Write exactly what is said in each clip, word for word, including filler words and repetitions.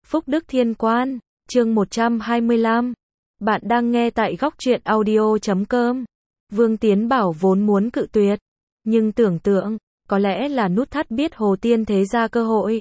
Phúc Đức Thiên Quan, chương một trăm hai mươi lăm. Bạn đang nghe tại góc truyện audio chấm com. Vương Tiến Bảo vốn muốn cự tuyệt, nhưng tưởng tượng, có lẽ là nút thắt biết Hồ Tiên Thế ra cơ hội.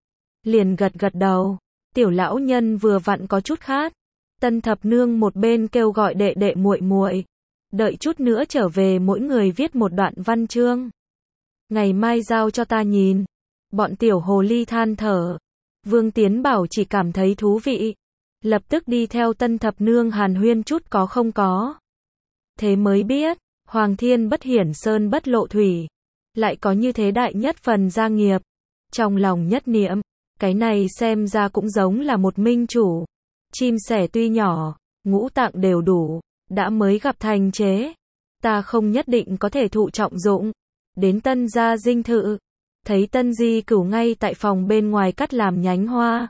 Liền gật gật đầu, tiểu lão nhân vừa vặn có chút khát. Tân Thập Nương một bên kêu gọi đệ đệ muội muội, đợi chút nữa trở về mỗi người viết một đoạn văn chương. Ngày mai giao cho ta nhìn. Bọn tiểu hồ ly than thở. Vương Tiến Bảo chỉ cảm thấy thú vị, lập tức đi theo Tân Thập Nương hàn huyên chút có không có. Thế mới biết, Hoàng Thiên bất hiển sơn bất lộ thủy, lại có như thế đại nhất phần gia nghiệp. Trong lòng nhất niệm, cái này xem ra cũng giống là một minh chủ. Chim sẻ tuy nhỏ, ngũ tạng đều đủ, đã mới gặp thành chế. Ta không nhất định có thể thụ trọng dụng. Đến Tân gia dinh thự, thấy Tân Di Cửu ngay tại phòng bên ngoài cắt làm nhánh hoa.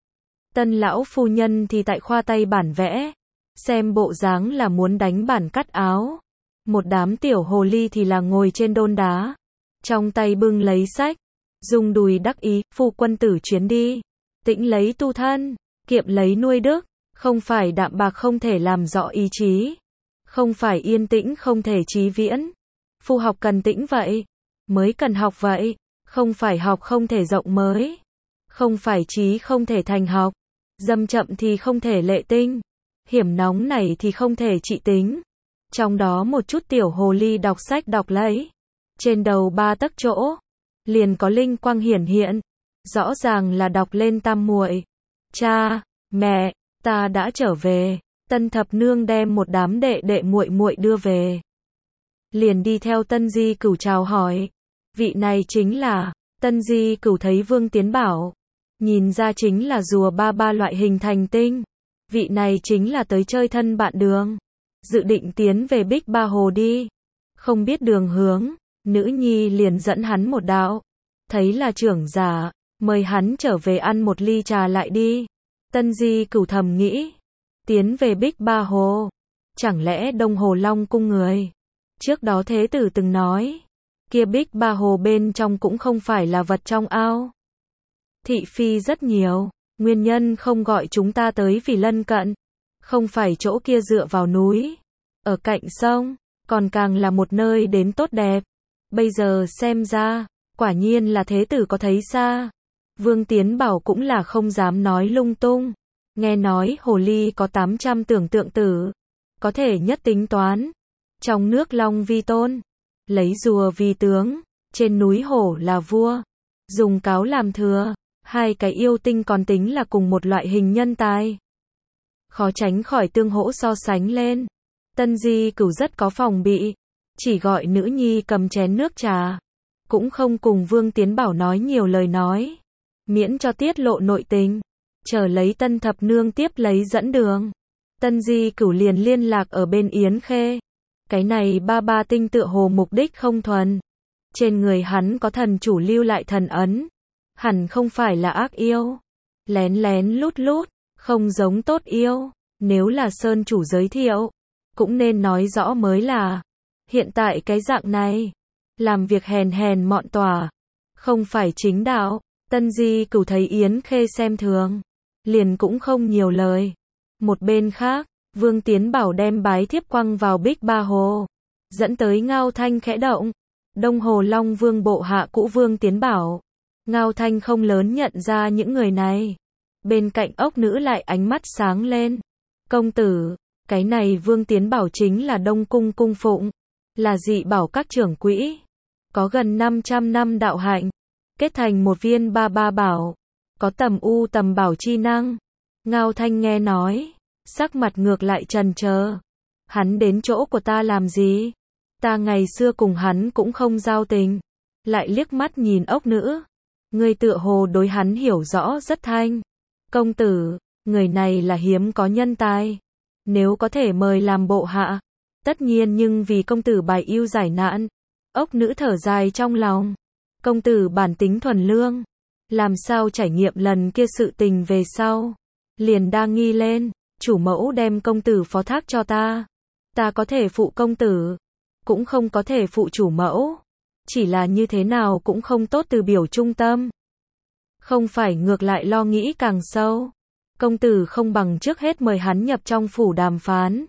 Tân lão phu nhân thì tại khoa tay bản vẽ, xem bộ dáng là muốn đánh bản cắt áo. Một đám tiểu hồ ly thì là ngồi trên đôn đá, trong tay bưng lấy sách, dùng đùi đắc ý, phu quân tử chuyến đi, tĩnh lấy tu thân, kiệm lấy nuôi đức, không phải đạm bạc không thể làm rõ ý chí, không phải yên tĩnh không thể chí viễn. Phu học cần tĩnh vậy, mới cần học vậy, không phải học không thể rộng mới, không phải trí không thể thành học, dâm chậm thì không thể lệ tinh, hiểm nóng này thì không thể trị tính. Trong đó một chút tiểu hồ ly đọc sách đọc lấy, trên đầu ba tấc chỗ, liền có linh quang hiển hiện, rõ ràng là đọc lên tam muội. Cha, mẹ, ta đã trở về. Tân Thập Nương đem một đám đệ đệ muội muội đưa về, liền đi theo Tân Di Cửu chào hỏi. Vị này chính là, Tân Di Cửu thấy Vương Tiến Bảo, nhìn ra chính là rùa ba ba loại hình thành tinh. Vị này chính là tới chơi thân bạn đường, dự định tiến về Bích Ba Hồ đi. Không biết đường hướng, nữ nhi liền dẫn hắn một đạo. Thấy là trưởng giả, mời hắn trở về ăn một ly trà lại đi. Tân Di Cửu thầm nghĩ, tiến về Bích Ba Hồ, chẳng lẽ Đông Hồ Long cung người. Trước đó thế tử từng nói, kia Bích Ba Hồ bên trong cũng không phải là vật trong ao. Thị phi rất nhiều, nguyên nhân không gọi chúng ta tới vì lân cận, không phải chỗ kia dựa vào núi, ở cạnh sông, còn càng là một nơi đến tốt đẹp. Bây giờ xem ra, quả nhiên là thế tử có thấy xa. Vương Tiến Bảo cũng là không dám nói lung tung. Nghe nói hồ ly có tám trăm tưởng tượng tử, có thể nhất tính toán. Trong nước long vi tôn, lấy rùa vì tướng, trên núi hổ là vua, dùng cáo làm thừa. Hai cái yêu tinh còn tính là cùng một loại hình nhân tài, khó tránh khỏi tương hỗ so sánh lên. Tân Di Cửu rất có phòng bị, chỉ gọi nữ nhi cầm chén nước trà, cũng không cùng Vương Tiến Bảo nói nhiều lời nói, miễn cho tiết lộ nội tình. Chờ lấy Tân Thập Nương tiếp lấy dẫn đường, Tân Di Cửu liền liên lạc ở bên Yến Khê. Cái này ba ba tinh tựa hồ mục đích không thuần, trên người hắn có thần chủ lưu lại thần ấn, hẳn không phải là ác yêu, lén lén lút lút, không giống tốt yêu. Nếu là Sơn chủ giới thiệu, cũng nên nói rõ mới là. Hiện tại cái dạng này, làm việc hèn hèn mọn tỏa, không phải chính đạo. Tân Di Cửu thấy Yến Khê xem thường, liền cũng không nhiều lời. Một bên khác, Vương Tiến Bảo đem bái thiếp quăng vào Bích Ba Hồ, dẫn tới Ngao Thanh khẽ động. Đông Hồ Long Vương bộ hạ cũ Vương Tiến Bảo. Ngao Thanh không lớn nhận ra những người này. Bên cạnh ốc nữ lại ánh mắt sáng lên. Công tử, cái này Vương Tiến Bảo chính là Đông Cung cung phụng, là dị bảo các trưởng quỹ, có gần năm trăm năm đạo hạnh, kết thành một viên ba ba bảo, có tầm u tầm bảo chi năng. Ngao Thanh nghe nói, sắc mặt ngược lại trần chờ. Hắn đến chỗ của ta làm gì? Ta ngày xưa cùng hắn cũng không giao tình. Lại liếc mắt nhìn ốc nữ. Người tựa hồ đối hắn hiểu rõ rất thanh. Công tử, người này là hiếm có nhân tài. Nếu có thể mời làm bộ hạ, tất nhiên nhưng vì công tử bài ưu giải nạn. Ốc nữ thở dài trong lòng. Công tử bản tính thuần lương, làm sao trải nghiệm lần kia sự tình về sau, liền đa nghi lên. Chủ mẫu đem công tử phó thác cho ta, ta có thể phụ công tử, cũng không có thể phụ chủ mẫu, chỉ là như thế nào cũng không tốt từ biểu trung tâm. Không phải ngược lại lo nghĩ càng sâu. Công tử không bằng trước hết mời hắn nhập trong phủ đàm phán.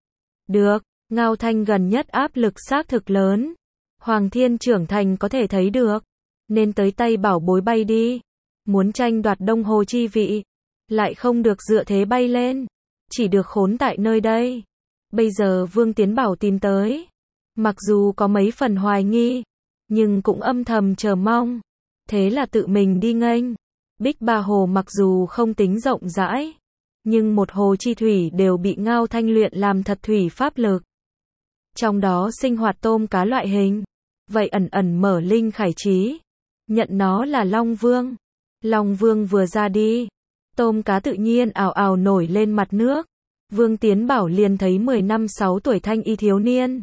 Được, Ngao Thanh gần nhất áp lực xác thực lớn. Hoàng Thiên trưởng thành có thể thấy được. Nên tới tay bảo bối bay đi. Muốn tranh đoạt Đông Hồ chi vị. Lại không được dựa thế bay lên. Chỉ được khốn tại nơi đây. Bây giờ Vương Tiến Bảo tìm tới. Mặc dù có mấy phần hoài nghi. Nhưng cũng âm thầm chờ mong. Thế là tự mình đi nghênh. Bích Ba Hồ mặc dù không tính rộng rãi. Nhưng một hồ chi thủy đều bị Ngao Thanh luyện làm thật thủy pháp lực. Trong đó sinh hoạt tôm cá loại hình. Vậy ẩn ẩn mở linh khải trí. Nhận nó là Long Vương. Long Vương vừa ra đi. Tôm cá tự nhiên ào ào nổi lên mặt nước. Vương Tiến Bảo liền thấy mười năm sáu tuổi thanh y thiếu niên.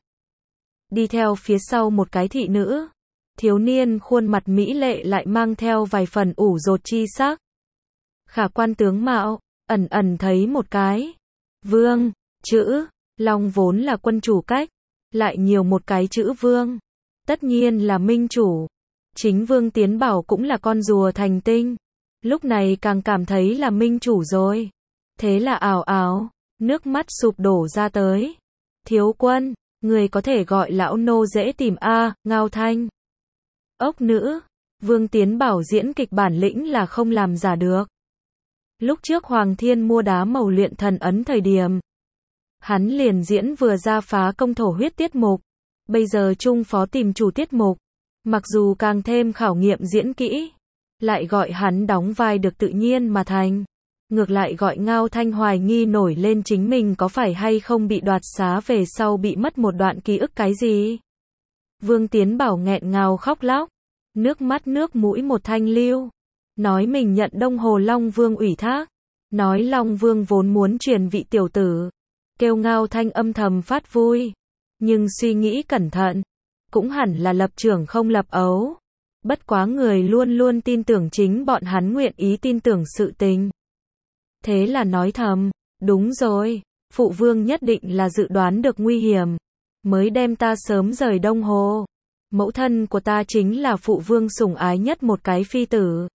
Đi theo phía sau một cái thị nữ. Thiếu niên khuôn mặt mỹ lệ lại mang theo vài phần ủ rột chi sắc. Khả quan tướng mạo, ẩn ẩn thấy một cái. Vương, chữ, Long vốn là quân chủ cách. Lại nhiều một cái chữ Vương. Tất nhiên là minh chủ. Chính Vương Tiến Bảo cũng là con rùa thành tinh. Lúc này càng cảm thấy là minh chủ rồi. Thế là ảo ảo, nước mắt sụp đổ ra tới. Thiếu quân, người có thể gọi lão nô dễ tìm a, Ngao Thanh. Ốc nữ, Vương Tiến Bảo diễn kịch bản lĩnh là không làm giả được. Lúc trước Hoàng Thiên mua đá màu luyện thần ấn thời điểm. Hắn liền diễn vừa ra phá công thổ huyết tiết mục. Bây giờ trung phó tìm chủ tiết mục. Mặc dù càng thêm khảo nghiệm diễn kỹ. Lại gọi hắn đóng vai được tự nhiên mà thành. Ngược lại gọi Ngao Thanh hoài nghi nổi lên chính mình có phải hay không bị đoạt xá về sau bị mất một đoạn ký ức cái gì. Vương Tiến Bảo nghẹn ngào khóc lóc. Nước mắt nước mũi một thanh lưu. Nói mình nhận Đông Hồ Long Vương ủy thác. Nói Long Vương vốn muốn truyền vị tiểu tử. Kêu Ngao Thanh âm thầm phát vui. Nhưng suy nghĩ cẩn thận. Cũng hẳn là lập trường không lập ấu. Bất quá người luôn luôn tin tưởng chính bọn hắn nguyện ý tin tưởng sự tình. Thế là nói thầm, đúng rồi, phụ vương nhất định là dự đoán được nguy hiểm. Mới đem ta sớm rời Đông Hồ. Mẫu thân của ta chính là phụ vương sủng ái nhất một cái phi tử.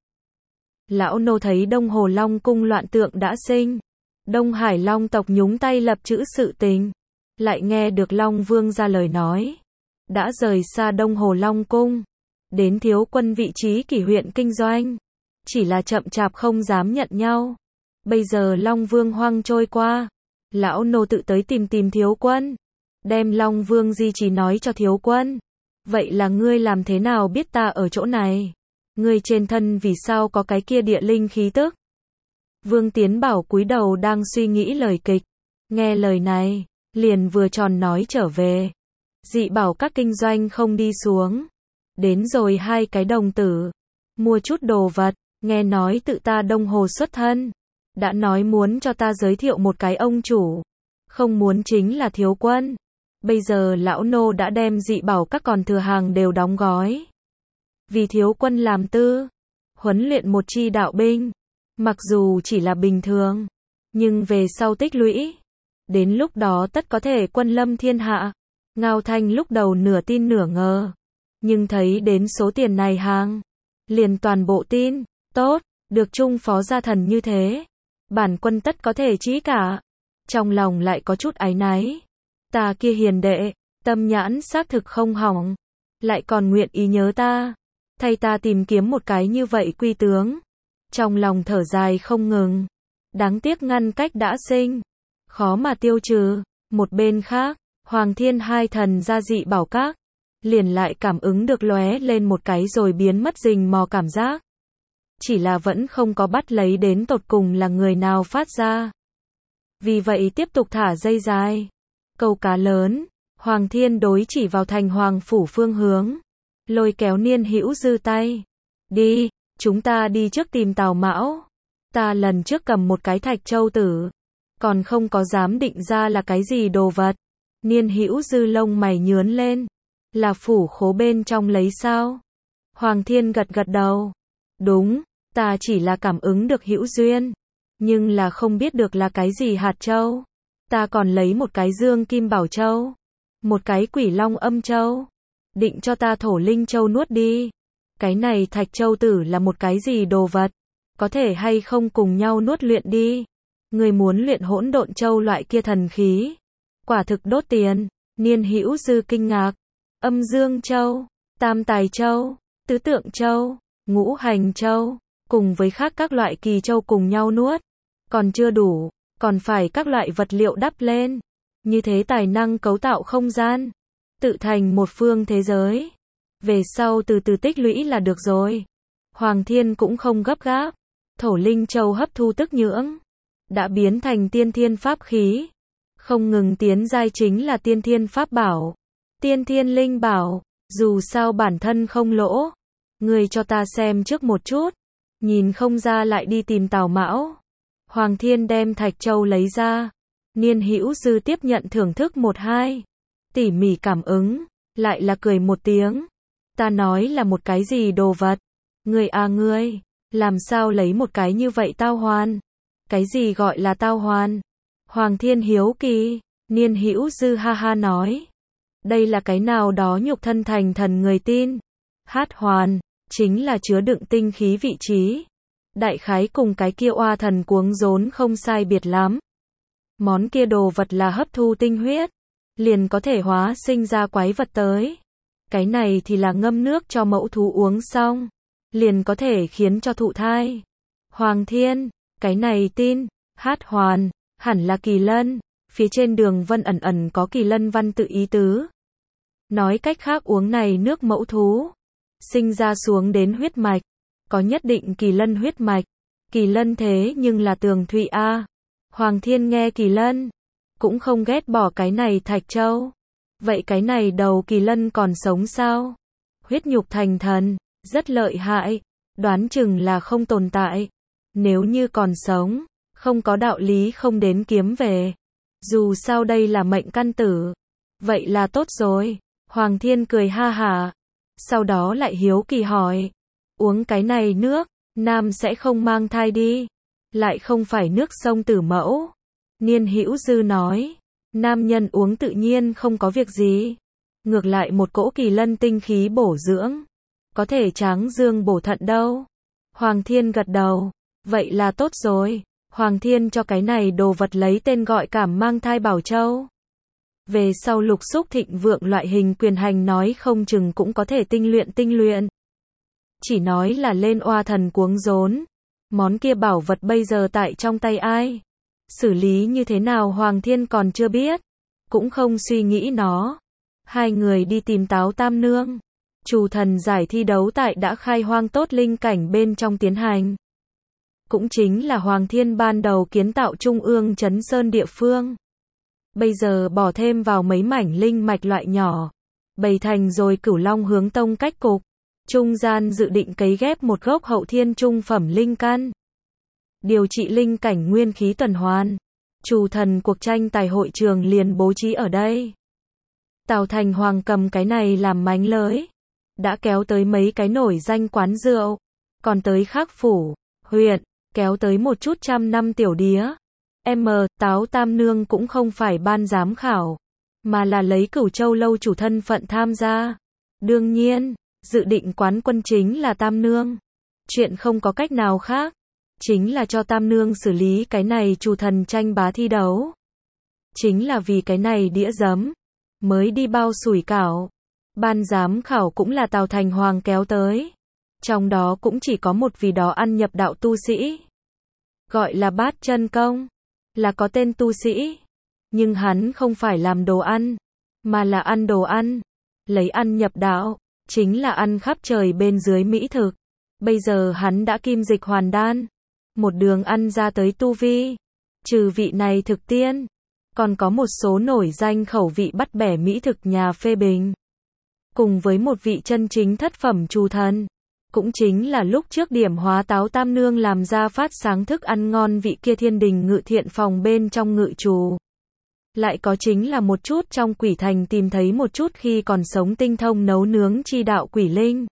Lão nô thấy Đông Hồ Long cung loạn tượng đã sinh. Đông Hải Long tộc nhúng tay lập chữ sự tình. Lại nghe được Long Vương ra lời nói. Đã rời xa Đông Hồ Long cung. Đến thiếu quân vị trí kỷ huyện kinh doanh. Chỉ là chậm chạp không dám nhận nhau. Bây giờ Long Vương hoang trôi qua. Lão nô tự tới tìm tìm thiếu quân. Đem Long Vương di chỉ nói cho thiếu quân. Vậy là ngươi làm thế nào biết ta ở chỗ này? Ngươi trên thân vì sao có cái kia địa linh khí tức? Vương Tiến Bảo cúi đầu đang suy nghĩ lời kịch. Nghe lời này, liền vừa tròn nói trở về. Dị bảo các kinh doanh không đi xuống. Đến rồi hai cái đồng tử. Mua chút đồ vật, nghe nói tự ta Đông Hồ xuất thân. Đã nói muốn cho ta giới thiệu một cái ông chủ. Không muốn chính là thiếu quân. Bây giờ lão nô đã đem dị bảo các còn thừa hàng đều đóng gói. Vì thiếu quân làm tư. Huấn luyện một chi đạo binh. Mặc dù chỉ là bình thường. Nhưng về sau tích lũy. Đến lúc đó tất có thể quân lâm thiên hạ. Ngao Thanh lúc đầu nửa tin nửa ngờ. Nhưng thấy đến số tiền này hàng. Liền toàn bộ tin. Tốt, được trung phó gia thần như thế. Bản quân tất có thể chí cả. Trong lòng lại có chút áy náy. Ta kia hiền đệ, tâm nhãn xác thực không hỏng. Lại còn nguyện ý nhớ ta. Thay ta tìm kiếm một cái như vậy quy tướng. Trong lòng thở dài không ngừng. Đáng tiếc ngăn cách đã sinh. Khó mà tiêu trừ. Một bên khác, Hoàng Thiên hai thần gia dị bảo các. Liền lại cảm ứng được lóe lên một cái rồi biến mất rình mò cảm giác. Chỉ là vẫn không có bắt lấy đến tột cùng là người nào phát ra. Vì vậy tiếp tục thả dây dài. Câu cá lớn, Hoàng Thiên đối chỉ vào thành Hoàng phủ phương hướng. Lôi kéo Niên Hữu Dư tay. Đi, chúng ta đi trước tìm Tào Mão. Ta lần trước cầm một cái thạch châu tử. Còn không có dám định ra là cái gì đồ vật. Niên Hữu Dư lông mày nhướn lên. Là phủ khố bên trong lấy sao? Hoàng Thiên gật gật đầu. Đúng, ta chỉ là cảm ứng được hữu duyên. Nhưng là không biết được là cái gì hạt châu. Ta còn lấy một cái dương kim bảo châu. Một cái quỷ long âm châu. Định cho ta thổ linh châu nuốt đi. Cái này Thạch Châu Tử là một cái gì đồ vật? Có thể hay không cùng nhau nuốt luyện đi? Người muốn luyện hỗn độn châu loại kia thần khí. Quả thực đốt tiền. Niên Hữu Dư kinh ngạc. Âm Dương Châu, Tam Tài Châu, Tứ Tượng Châu, Ngũ Hành Châu, cùng với khác các loại kỳ châu cùng nhau nuốt. Còn chưa đủ, còn phải các loại vật liệu đắp lên. Như thế tài năng cấu tạo không gian. Tự thành một phương thế giới. Về sau từ từ tích lũy là được rồi. Hoàng Thiên cũng không gấp gáp. Thổ Linh Châu hấp thu tức nhưỡng. Đã biến thành tiên thiên pháp khí. Không ngừng tiến giai chính là tiên thiên pháp bảo. Tiên thiên linh bảo. Dù sao bản thân không lỗ. Người cho ta xem trước một chút. Nhìn không ra lại đi tìm Tào Mão. Hoàng Thiên đem Thạch Châu lấy ra. Niên Hữu Dư tiếp nhận thưởng thức một hai. Tỉ mỉ cảm ứng. Lại là cười một tiếng. Ta nói là một cái gì đồ vật. Ngươi à ngươi. Làm sao lấy một cái như vậy tao hoàn. Cái gì gọi là tao hoàn. Hoàng Thiên hiếu kỳ. Niên Hữu Dư ha ha nói. Đây là cái nào đó nhục thân thành thần người tin. Hát hoàn. Chính là chứa đựng tinh khí vị trí. Đại khái cùng cái kia oa thần cuống rốn không sai biệt lắm. Món kia đồ vật là hấp thu tinh huyết. Liền có thể hóa sinh ra quái vật tới. Cái này thì là ngâm nước cho mẫu thú uống xong. Liền có thể khiến cho thụ thai. Hoàng Thiên, cái này tin, hát hoàn, hẳn là kỳ lân. Phía trên đường vân ẩn ẩn có kỳ lân văn tự ý tứ. Nói cách khác uống này nước mẫu thú. Sinh ra xuống đến huyết mạch. Có nhất định kỳ lân huyết mạch. Kỳ lân thế nhưng là tường thụy A. Hoàng Thiên nghe kỳ lân. Cũng không ghét bỏ cái này Thạch Châu. Vậy cái này đầu kỳ lân còn sống sao? Huyết nhục thành thần. Rất lợi hại. Đoán chừng là không tồn tại. Nếu như còn sống. Không có đạo lý không đến kiếm về. Dù sao đây là mệnh căn tử. Vậy là tốt rồi. Hoàng Thiên cười ha hả. Sau đó lại hiếu kỳ hỏi. Uống cái này nước. Nam sẽ không mang thai đi. Lại không phải nước sông Tử Mẫu. Niên Hữu Dư nói. Nam nhân uống tự nhiên không có việc gì. Ngược lại một cỗ kỳ lân tinh khí bổ dưỡng. Có thể tráng dương bổ thận đâu. Hoàng Thiên gật đầu. Vậy là tốt rồi. Hoàng Thiên cho cái này đồ vật lấy tên gọi cảm mang thai bảo châu. Về sau lục xúc thịnh vượng loại hình quyền hành nói không chừng cũng có thể tinh luyện tinh luyện. Chỉ nói là lên oa thần cuống rốn. Món kia bảo vật bây giờ tại trong tay ai? Xử lý như thế nào Hoàng Thiên còn chưa biết. Cũng không suy nghĩ nó. Hai người đi tìm Táo Tam Nương. Trù thần giải thi đấu tại đã khai hoang tốt linh cảnh bên trong tiến hành. Cũng chính là Hoàng Thiên ban đầu kiến tạo trung ương Trấn Sơn địa phương. Bây giờ bỏ thêm vào mấy mảnh linh mạch loại nhỏ. Bày thành rồi Cửu Long hướng tông cách cục. Trung gian dự định cấy ghép một gốc hậu thiên trung phẩm linh căn. Điều trị linh cảnh nguyên khí tuần hoàn. Trù thần cuộc tranh tài hội trường liền bố trí ở đây. Tào Thành Hoàng cầm cái này làm mánh lới. Đã kéo tới mấy cái nổi danh quán rượu. Còn tới khác phủ, huyện, kéo tới một chút trăm năm tiểu đía. M, Táo Tam Nương cũng không phải ban giám khảo. Mà là lấy Cửu Châu lâu chủ thân phận tham gia. Đương nhiên, dự định quán quân chính là Tam Nương. Chuyện không có cách nào khác. Chính là cho Tam Nương xử lý cái này trù thần tranh bá thi đấu. Chính là vì cái này đĩa giấm. Mới đi bao sủi cảo. Ban giám khảo cũng là Tào Thành Hoàng kéo tới. Trong đó cũng chỉ có một vì đó ăn nhập đạo tu sĩ. Gọi là Bát Chân Công. Là có tên tu sĩ. Nhưng hắn không phải làm đồ ăn. Mà là ăn đồ ăn. Lấy ăn nhập đạo. Chính là ăn khắp trời bên dưới mỹ thực. Bây giờ hắn đã kim dịch hoàn đan. Một đường ăn ra tới tu vi. Trừ vị này thực tiên. Còn có một số nổi danh khẩu vị bắt bẻ mỹ thực nhà phê bình. Cùng với một vị chân chính thất phẩm trù thần. Cũng chính là lúc trước điểm hóa Táo Tam Nương làm ra phát sáng thức ăn ngon vị kia thiên đình ngự thiện phòng bên trong ngự trù. Lại có chính là một chút trong quỷ thành tìm thấy một chút khi còn sống tinh thông nấu nướng chi đạo quỷ linh.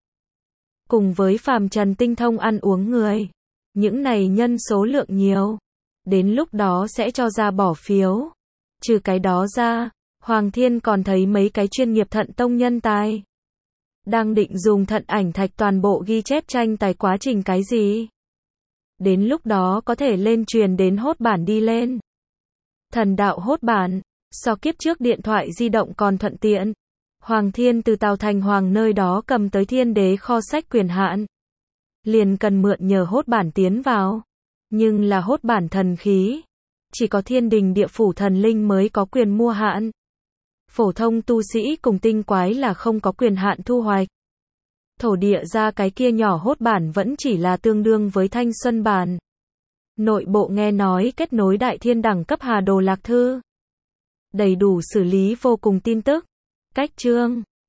Cùng với phàm trần tinh thông ăn uống người. Những này nhân số lượng nhiều. Đến lúc đó sẽ cho ra bỏ phiếu. Trừ cái đó ra, Hoàng Thiên còn thấy mấy cái chuyên nghiệp thận tông nhân tài. Đang định dùng thận ảnh thạch toàn bộ ghi chép tranh tài quá trình cái gì? Đến lúc đó có thể lên truyền đến hốt bản đi lên. Thần đạo hốt bản, so kiếp trước điện thoại di động còn thuận tiện. Hoàng Thiên từ Tào Thành Hoàng nơi đó cầm tới Thiên Đế kho sách quyền hạn. Liền cần mượn nhờ hốt bản tiến vào. Nhưng là hốt bản thần khí. Chỉ có thiên đình địa phủ thần linh mới có quyền mua hạn. Phổ thông tu sĩ cùng tinh quái là không có quyền hạn thu hoạch. Thổ địa ra cái kia nhỏ hốt bản vẫn chỉ là tương đương với thanh xuân bản. Nội bộ nghe nói kết nối đại thiên đẳng cấp Hà Đồ Lạc Thư. Đầy đủ xử lý vô cùng tin tức. Cách chương